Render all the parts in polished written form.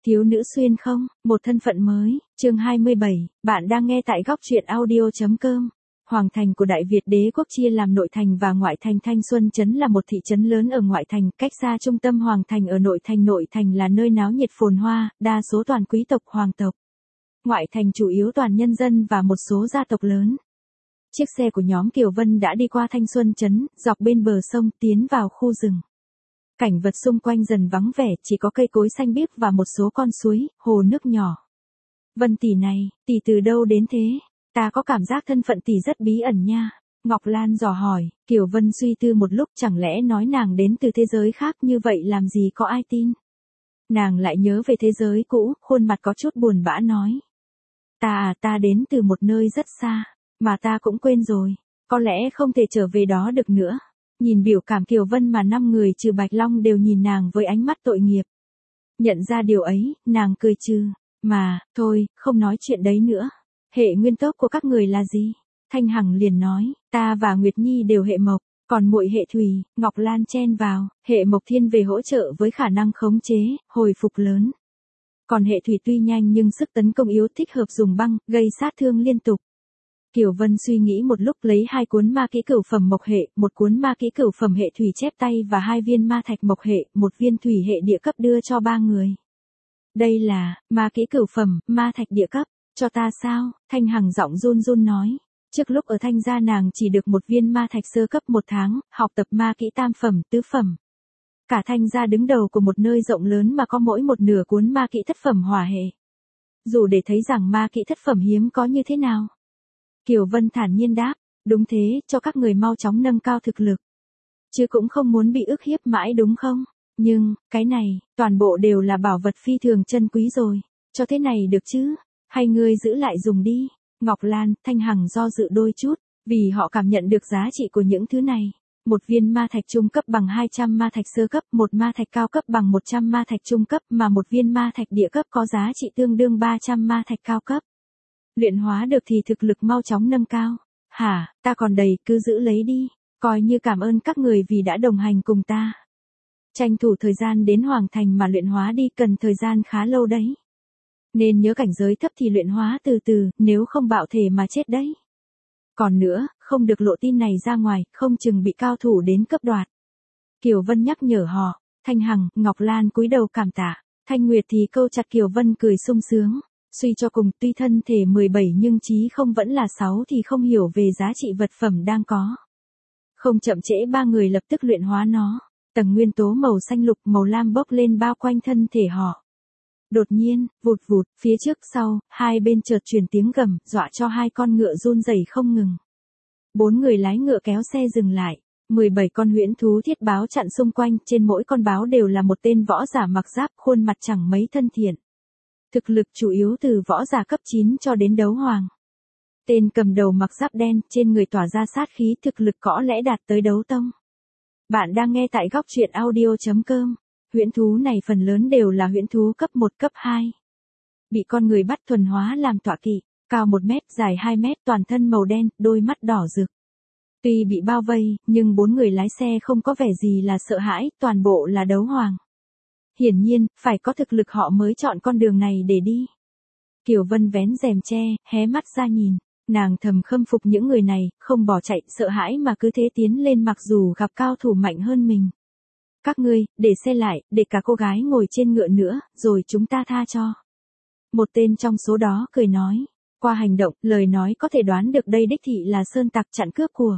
Thiếu nữ xuyên không, một thân phận mới, chương 27, bạn đang nghe tại góc truyện audio.com. Hoàng thành của Đại Việt đế quốc chia làm nội thành và ngoại thành. Thanh Xuân Trấn là một thị trấn lớn ở ngoại thành, cách xa trung tâm hoàng thành ở nội thành. Nội thành là nơi náo nhiệt phồn hoa, đa số toàn quý tộc hoàng tộc. Ngoại thành chủ yếu toàn nhân dân và một số gia tộc lớn. Chiếc xe của nhóm Kiều Vân đã đi qua Thanh Xuân Trấn, dọc bên bờ sông tiến vào khu rừng. Cảnh vật xung quanh dần vắng vẻ, chỉ có cây cối xanh biếc và một số con suối, hồ nước nhỏ. Vân tỷ này, tỷ từ đâu đến thế? Ta có cảm giác thân phận tỷ rất bí ẩn nha. Ngọc Lan dò hỏi. Kiều Vân suy tư một lúc, chẳng lẽ nói nàng đến từ thế giới khác như vậy làm gì có ai tin. Nàng lại nhớ về thế giới cũ, khuôn mặt có chút buồn bã nói. Ta đến từ một nơi rất xa, mà ta cũng quên rồi, có lẽ không thể trở về đó được nữa. Nhìn biểu cảm Kiều Vân mà 5 người trừ Bạch Long đều nhìn nàng với ánh mắt tội nghiệp. Nhận ra điều ấy, nàng cười trừ. Mà, thôi, không nói chuyện đấy nữa. Hệ nguyên tốc của các người là gì? Thanh Hằng liền nói, ta và Nguyệt Nhi đều hệ mộc, còn muội hệ thủy. Ngọc Lan chen vào, hệ mộc thiên về hỗ trợ với khả năng khống chế, hồi phục lớn. Còn hệ thủy tuy nhanh nhưng sức tấn công yếu, thích hợp dùng băng, gây sát thương liên tục. Kiều Vân suy nghĩ một lúc, lấy 2 cuốn ma kỹ cửu phẩm mộc hệ, một cuốn ma kỹ cửu phẩm hệ thủy chép tay và 2 viên ma thạch mộc hệ, một viên thủy hệ địa cấp đưa cho 3 người. Đây là ma kỹ cửu phẩm, ma thạch địa cấp, cho ta sao? Thanh Hằng giọng run run nói. Trước lúc ở Thanh gia nàng chỉ được một viên ma thạch sơ cấp 1 tháng, học tập ma kỹ tam phẩm, tứ phẩm. Cả Thanh gia đứng đầu của một nơi rộng lớn mà có mỗi một nửa cuốn ma kỹ thất phẩm hỏa hệ. Dù để thấy rằng ma kỹ thất phẩm hiếm có như thế nào. Kiều Vân thản nhiên đáp, đúng thế, cho các người mau chóng nâng cao thực lực. Chứ cũng không muốn bị ức hiếp mãi đúng không? Nhưng, cái này, toàn bộ đều là bảo vật phi thường chân quý rồi. Cho thế này được chứ? Hay ngươi giữ lại dùng đi? Ngọc Lan, Thanh Hằng do dự đôi chút, vì họ cảm nhận được giá trị của những thứ này. Một viên ma thạch trung cấp bằng 200 ma thạch sơ cấp, một ma thạch cao cấp bằng 100 ma thạch trung cấp, mà một viên ma thạch địa cấp có giá trị tương đương 300 ma thạch cao cấp. Luyện hóa được thì thực lực mau chóng nâng cao. Hả, ta còn đầy, cứ giữ lấy đi, coi như cảm ơn các người vì đã đồng hành cùng ta. Tranh thủ thời gian đến Hoàng Thành mà luyện hóa đi, cần thời gian khá lâu đấy. Nên nhớ cảnh giới thấp thì luyện hóa từ từ, nếu không bạo thể mà chết đấy. Còn nữa, không được lộ tin này ra ngoài, không chừng bị cao thủ đến cấp đoạt. Kiều Vân nhắc nhở họ. Thanh Hằng, Ngọc Lan cúi đầu cảm tạ. Thanh Nguyệt thì câu chặt Kiều Vân cười sung sướng. Suy cho cùng, tuy thân thể 17 nhưng trí không vẫn là 6 thì không hiểu về giá trị vật phẩm đang có. Không chậm trễ 3 người lập tức luyện hóa nó. Tầng nguyên tố màu xanh lục màu lam bốc lên bao quanh thân thể họ. Đột nhiên, vụt vụt, phía trước sau, hai bên chợt truyền tiếng gầm, dọa cho 2 con ngựa run rẩy không ngừng. 4 người lái ngựa kéo xe dừng lại. 17 con huyễn thú thiết báo chặn xung quanh, trên mỗi con báo đều là một tên võ giả mặc giáp, khuôn mặt chẳng mấy thân thiện. Thực lực chủ yếu từ võ giả cấp 9 cho đến đấu hoàng. Tên cầm đầu mặc giáp đen, trên người tỏa ra sát khí, thực lực có lẽ đạt tới đấu tông. Bạn đang nghe tại góc truyện audio.com. Huyễn thú này phần lớn đều là huyễn thú cấp 1 cấp 2. Bị con người bắt thuần hóa làm tọa kỵ, cao 1 mét, dài 2 mét, toàn thân màu đen, đôi mắt đỏ rực. Tuy bị bao vây, nhưng 4 người lái xe không có vẻ gì là sợ hãi, toàn bộ là đấu hoàng. Hiển nhiên, phải có thực lực họ mới chọn con đường này để đi. Kiều Vân vén rèm che, hé mắt ra nhìn. Nàng thầm khâm phục những người này, không bỏ chạy, sợ hãi mà cứ thế tiến lên mặc dù gặp cao thủ mạnh hơn mình. Các ngươi, để xe lại, để cả cô gái ngồi trên ngựa nữa, rồi chúng ta tha cho. Một tên trong số đó cười nói. Qua hành động, lời nói có thể đoán được đây đích thị là sơn tặc chặn cướp của.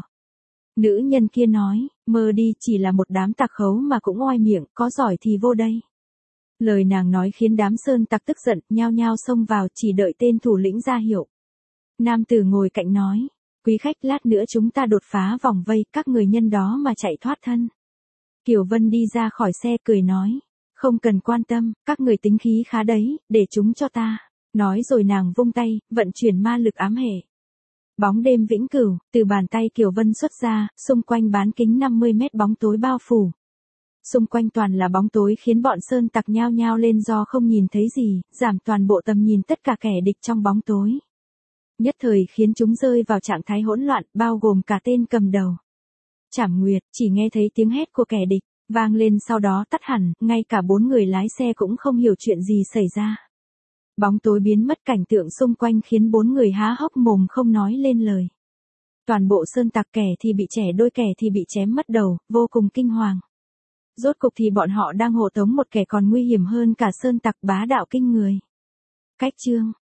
Nữ nhân kia nói, mơ đi, chỉ là một đám tặc khấu mà cũng oai miệng, có giỏi thì vô đây. Lời nàng nói khiến đám sơn tặc tức giận, nhao nhao xông vào, chỉ đợi tên thủ lĩnh ra hiệu. Nam tử ngồi cạnh nói, quý khách, lát nữa chúng ta đột phá vòng vây, các người nhân đó mà chạy thoát thân. Kiều Vân đi ra khỏi xe cười nói, không cần quan tâm, các người tính khí khá đấy, để chúng cho ta. Nói rồi nàng vung tay, vận chuyển ma lực ám hệ. Bóng đêm vĩnh cửu, từ bàn tay Kiều Vân xuất ra, xung quanh bán kính 50 mét bóng tối bao phủ. Xung quanh toàn là bóng tối khiến bọn sơn tặc nhao nhao lên do không nhìn thấy gì, giảm toàn bộ tầm nhìn tất cả kẻ địch trong bóng tối. Nhất thời khiến chúng rơi vào trạng thái hỗn loạn, bao gồm cả tên cầm đầu. Trảm Nguyệt, chỉ nghe thấy tiếng hét của kẻ địch, Vang lên sau đó tắt hẳn, ngay cả 4 người lái xe cũng không hiểu chuyện gì xảy ra. Bóng tối biến mất, cảnh tượng xung quanh khiến 4 người há hốc mồm không nói lên lời. Toàn bộ sơn tặc, kẻ thì bị chẻ đôi, kẻ thì bị chém mất đầu, vô cùng kinh hoàng. Rốt cục thì bọn họ đang hộ tống một kẻ còn nguy hiểm hơn cả sơn tặc, bá đạo kinh người. Cách chương